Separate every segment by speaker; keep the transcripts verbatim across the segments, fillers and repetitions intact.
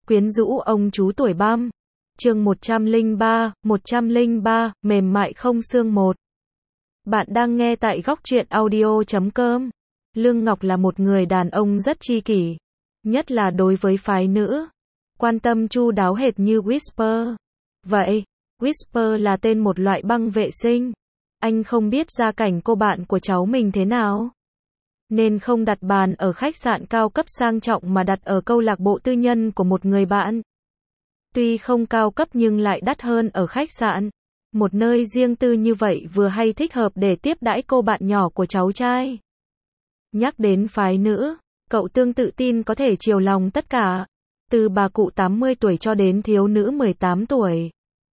Speaker 1: Quyến rũ ông chú tuổi băm. Chương một trăm lẻ ba, một trăm lẻ ba, mềm mại không xương một. Bạn đang nghe tại góc truyện audio chấm com. Lương Ngọc là một người đàn ông rất chi kỷ, nhất là đối với phái nữ, quan tâm chu đáo hệt như Whisper. Vậy, Whisper là tên một loại băng vệ sinh. Anh không biết gia cảnh cô bạn của cháu mình thế nào, nên không đặt bàn ở khách sạn cao cấp sang trọng mà đặt ở câu lạc bộ tư nhân của một người bạn. Tuy không cao cấp nhưng lại đắt hơn ở khách sạn. Một nơi riêng tư như vậy vừa hay thích hợp để tiếp đãi cô bạn nhỏ của cháu trai. Nhắc đến phái nữ, cậu tương tự tin có thể chiều lòng tất cả, từ bà cụ tám mươi tuổi cho đến thiếu nữ mười tám tuổi.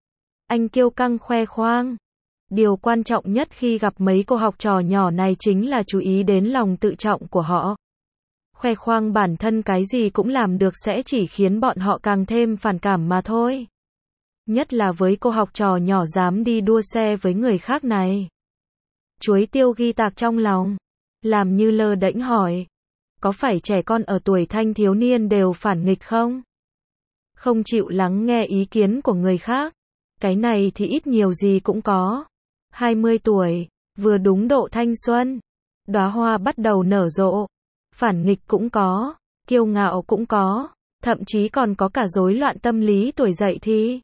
Speaker 1: Anh kiêu căng khoe khoang. Điều quan trọng nhất khi gặp mấy cô học trò nhỏ này chính là chú ý đến lòng tự trọng của họ. Khoe khoang bản thân cái gì cũng làm được sẽ chỉ khiến bọn họ càng thêm phản cảm mà thôi. Nhất là với cô học trò nhỏ dám đi đua xe với người khác này. Chuối tiêu ghi tạc trong lòng, làm như lơ đễnh hỏi. Có phải trẻ con ở tuổi thanh thiếu niên đều phản nghịch không? Không chịu lắng nghe ý kiến của người khác. Cái này thì ít nhiều gì cũng có. hai mươi tuổi, vừa đúng độ thanh xuân. Đóa hoa bắt đầu nở rộ. Phản nghịch cũng có, kiêu ngạo cũng có, thậm chí còn có cả rối loạn tâm lý tuổi dậy thì.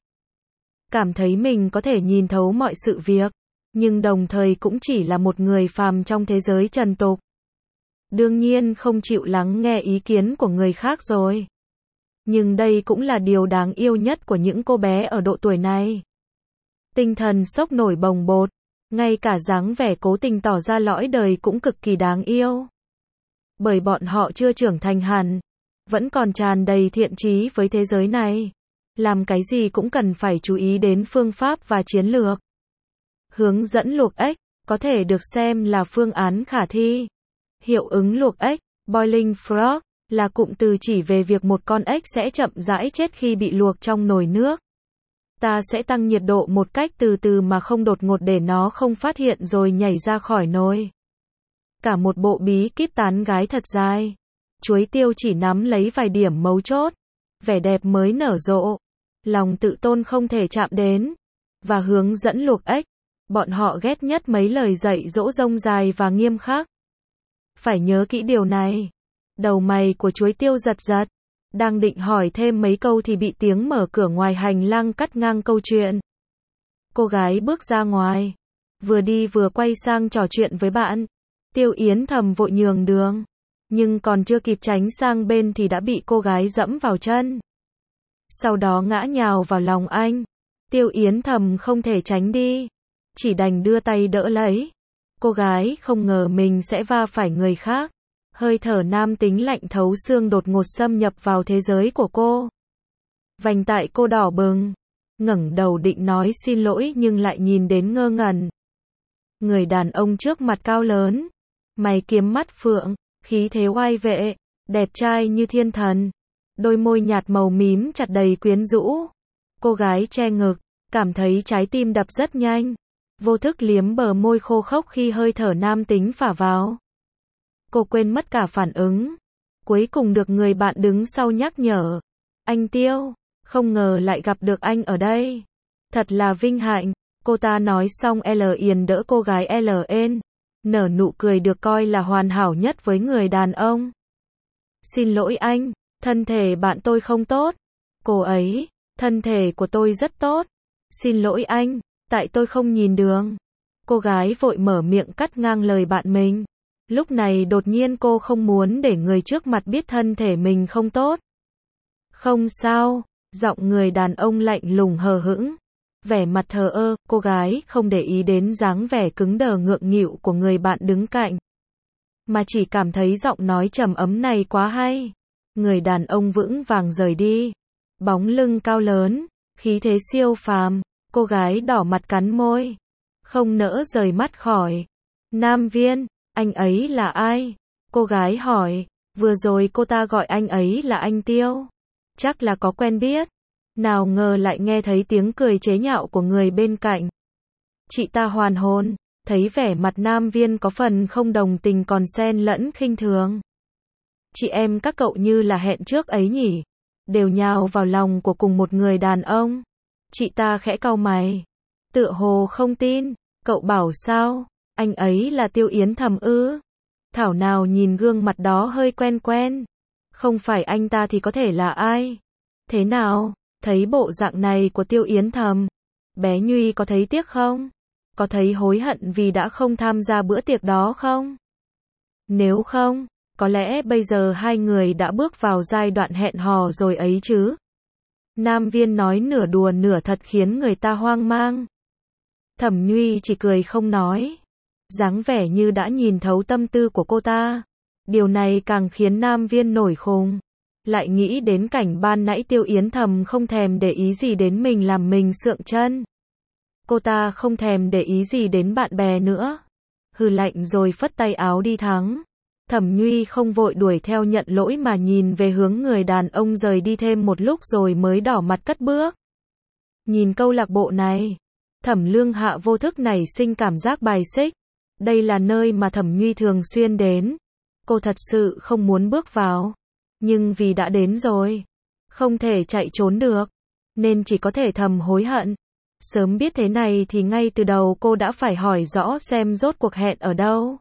Speaker 1: Cảm thấy mình có thể nhìn thấu mọi sự việc, nhưng đồng thời cũng chỉ là một người phàm trong thế giới trần tục. Đương nhiên không chịu lắng nghe ý kiến của người khác rồi. Nhưng đây cũng là điều đáng yêu nhất của những cô bé ở độ tuổi này. Tinh thần sốc nổi bồng bột, ngay cả dáng vẻ cố tình tỏ ra lõi đời cũng cực kỳ đáng yêu. Bởi bọn họ chưa trưởng thành hẳn, vẫn còn tràn đầy thiện chí với thế giới này. Làm cái gì cũng cần phải chú ý đến phương pháp và chiến lược. Hướng dẫn luộc ếch, có thể được xem là phương án khả thi. Hiệu ứng luộc ếch, boiling frog, là cụm từ chỉ về việc một con ếch sẽ chậm rãi chết khi bị luộc trong nồi nước. Ta sẽ tăng nhiệt độ một cách từ từ mà không đột ngột để nó không phát hiện rồi nhảy ra khỏi nồi. Cả một bộ bí kíp tán gái thật dài. Chuối tiêu chỉ nắm lấy vài điểm mấu chốt. Vẻ đẹp mới nở rộ. Lòng tự tôn không thể chạm đến. Và hướng dẫn luộc ếch. Bọn họ ghét nhất mấy lời dạy dỗ rông dài và nghiêm khắc. Phải nhớ kỹ điều này. Đầu mày của chuối tiêu giật giật. Đang định hỏi thêm mấy câu thì bị tiếng mở cửa ngoài hành lang cắt ngang câu chuyện. Cô gái bước ra ngoài. Vừa đi vừa quay sang trò chuyện với bạn. Tiêu Yến thầm vội nhường đường, nhưng còn chưa kịp tránh sang bên thì đã bị cô gái dẫm vào chân. Sau đó ngã nhào vào lòng anh. Tiêu Yến thầm không thể tránh đi, chỉ đành đưa tay đỡ lấy. Cô gái không ngờ mình sẽ va phải người khác. Hơi thở nam tính lạnh thấu xương đột ngột xâm nhập vào thế giới của cô. Vành tai cô đỏ bừng, ngẩng đầu định nói xin lỗi nhưng lại nhìn đến ngơ ngẩn. Người đàn ông trước mặt cao lớn, mày kiếm mắt phượng, khí thế oai vệ, đẹp trai như thiên thần. Đôi môi nhạt màu mím chặt đầy quyến rũ. Cô gái che ngực, cảm thấy trái tim đập rất nhanh. Vô thức liếm bờ môi khô khốc khi hơi thở nam tính phả vào. Cô quên mất cả phản ứng. Cuối cùng được người bạn đứng sau nhắc nhở. Anh Tiêu, không ngờ lại gặp được anh ở đây. Thật là vinh hạnh. Cô ta nói xong L Yến đỡ cô gái L N. Nở nụ cười được coi là hoàn hảo nhất với người đàn ông. Xin lỗi anh, thân thể bạn tôi không tốt. Cô ấy, thân thể của tôi rất tốt. Xin lỗi anh, tại tôi không nhìn đường. Cô gái vội mở miệng cắt ngang lời bạn mình. Lúc này đột nhiên cô không muốn để người trước mặt biết thân thể mình không tốt. Không sao, giọng người đàn ông lạnh lùng hờ hững. Vẻ mặt thờ ơ, cô gái không để ý đến dáng vẻ cứng đờ ngượng nghịu của người bạn đứng cạnh. Mà chỉ cảm thấy giọng nói trầm ấm này quá hay. Người đàn ông vững vàng rời đi. Bóng lưng cao lớn, khí thế siêu phàm, cô gái đỏ mặt cắn môi. Không nỡ rời mắt khỏi. Nam Viên, anh ấy là ai? Cô gái hỏi, vừa rồi cô ta gọi anh ấy là anh Tiêu. Chắc là có quen biết. Nào ngờ lại nghe thấy tiếng cười chế nhạo của người bên cạnh. Chị ta hoàn hồn, thấy vẻ mặt Nam Viên có phần không đồng tình còn xen lẫn khinh thường. Chị em các cậu như là hẹn trước ấy nhỉ? đều nhào vào lòng của cùng một người đàn ông. Chị ta khẽ cau mày. Tựa hồ không tin. Cậu bảo sao? Anh ấy là Tiêu Yến Thầm ư? Thảo nào nhìn gương mặt đó hơi quen quen. Không phải anh ta thì có thể là ai? Thế nào? Thấy bộ dạng này của Tiêu Yến Thầm, bé Nhuy có thấy tiếc không? Có thấy hối hận vì đã không tham gia bữa tiệc đó không? Nếu không, có lẽ bây giờ hai người đã bước vào giai đoạn hẹn hò rồi ấy chứ. Nam Viên nói nửa đùa nửa thật khiến người ta hoang mang. Thẩm Nhuy chỉ cười không nói. Dáng vẻ như đã nhìn thấu tâm tư của cô ta. Điều này càng khiến Nam Viên nổi khùng. Lại nghĩ đến cảnh ban nãy Tiêu Yến Thầm không thèm để ý gì đến mình làm mình sượng chân. Cô ta không thèm để ý gì đến bạn bè nữa. Hừ lạnh rồi phất tay áo đi thắng. Thẩm Nhuy không vội đuổi theo nhận lỗi mà nhìn về hướng người đàn ông rời đi thêm một lúc rồi mới đỏ mặt cất bước. Nhìn câu lạc bộ này, Thẩm Lương Hạ vô thức nảy sinh cảm giác bài xích. Đây là nơi mà Thẩm Nhuy thường xuyên đến. Cô thật sự không muốn bước vào. Nhưng vì đã đến rồi, không thể chạy trốn được, nên chỉ có thể thầm hối hận. Sớm biết thế này thì ngay từ đầu cô đã phải hỏi rõ xem rốt cuộc hẹn ở đâu.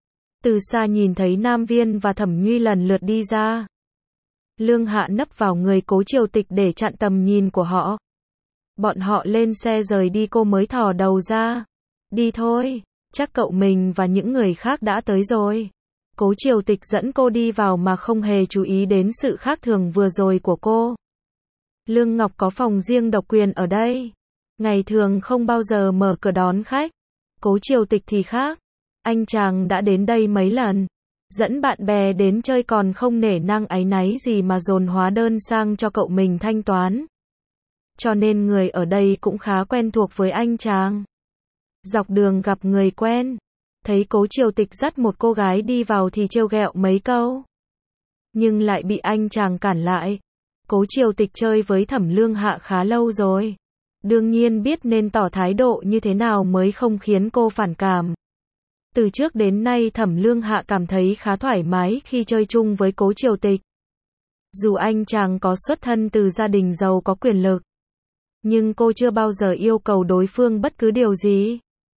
Speaker 1: Từ xa nhìn thấy Nam Viên và Thẩm Nhuy lần lượt đi ra. Lương Hạ nấp vào người Cố Triều Tịch để chặn tầm nhìn của họ. Bọn họ lên xe rời đi cô mới thò đầu ra. Đi thôi, chắc cậu mình và những người khác đã tới rồi. Cố Triều Tịch dẫn cô đi vào mà không hề chú ý đến sự khác thường vừa rồi của cô. Lương Ngọc có phòng riêng độc quyền ở đây. Ngày thường không bao giờ mở cửa đón khách. Cố Triều Tịch thì khác. Anh chàng đã đến đây mấy lần. Dẫn bạn bè đến chơi còn không nể nang áy náy gì mà dồn hóa đơn sang cho cậu mình thanh toán. Cho nên người ở đây cũng khá quen thuộc với anh chàng. Dọc đường gặp người quen. Thấy Cố Triều Tịch dắt một cô gái đi vào thì trêu ghẹo mấy câu. Nhưng lại bị anh chàng cản lại. Cố Triều Tịch chơi với Thẩm Lương Hạ khá lâu rồi. Đương nhiên biết nên tỏ thái độ như thế nào mới không khiến cô phản cảm. Từ trước đến nay Thẩm Lương Hạ cảm thấy khá thoải mái khi chơi chung với Cố Triều Tịch. Dù anh chàng có xuất thân từ gia đình giàu có quyền lực, nhưng cô chưa bao giờ yêu cầu đối phương bất cứ điều gì.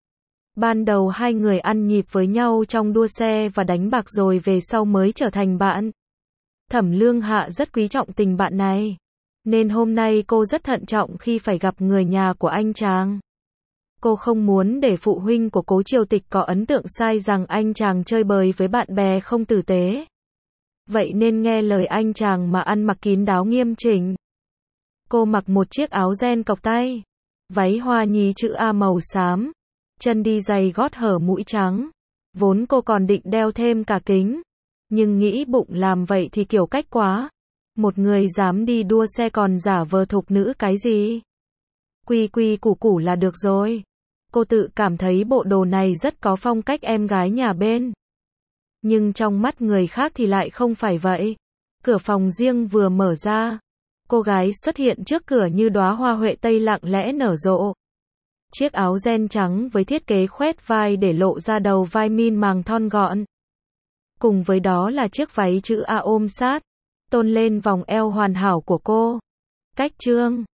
Speaker 1: Ban đầu hai người ăn nhịp với nhau trong đua xe và đánh bạc rồi về sau mới trở thành bạn. Thẩm Lương Hạ rất quý trọng tình bạn này, nên hôm nay cô rất thận trọng khi phải gặp người nhà của anh chàng. Cô không muốn để phụ huynh của Cố Triều Tịch có ấn tượng sai rằng anh chàng chơi bời với bạn bè không tử tế. Vậy nên nghe lời anh chàng mà ăn mặc kín đáo nghiêm chỉnh. Cô mặc một chiếc áo ren cộc tay, váy hoa nhí chữ A màu xám, chân đi giày gót hở mũi trắng. Vốn cô còn định đeo thêm cả kính, nhưng nghĩ bụng làm vậy thì kiểu cách quá. Một người dám đi đua xe còn giả vờ thục nữ cái gì? Quy quy củ củ là được rồi. Cô tự cảm thấy bộ đồ này rất có phong cách em gái nhà bên. Nhưng trong mắt người khác thì lại không phải vậy. Cửa phòng riêng vừa mở ra, cô gái xuất hiện trước cửa như đóa hoa huệ tây lặng lẽ nở rộ. Chiếc áo ren trắng với thiết kế khoét vai để lộ ra đầu vai min màng thon gọn. Cùng với đó là chiếc váy chữ A ôm sát, tôn lên vòng eo hoàn hảo của cô. Cách trương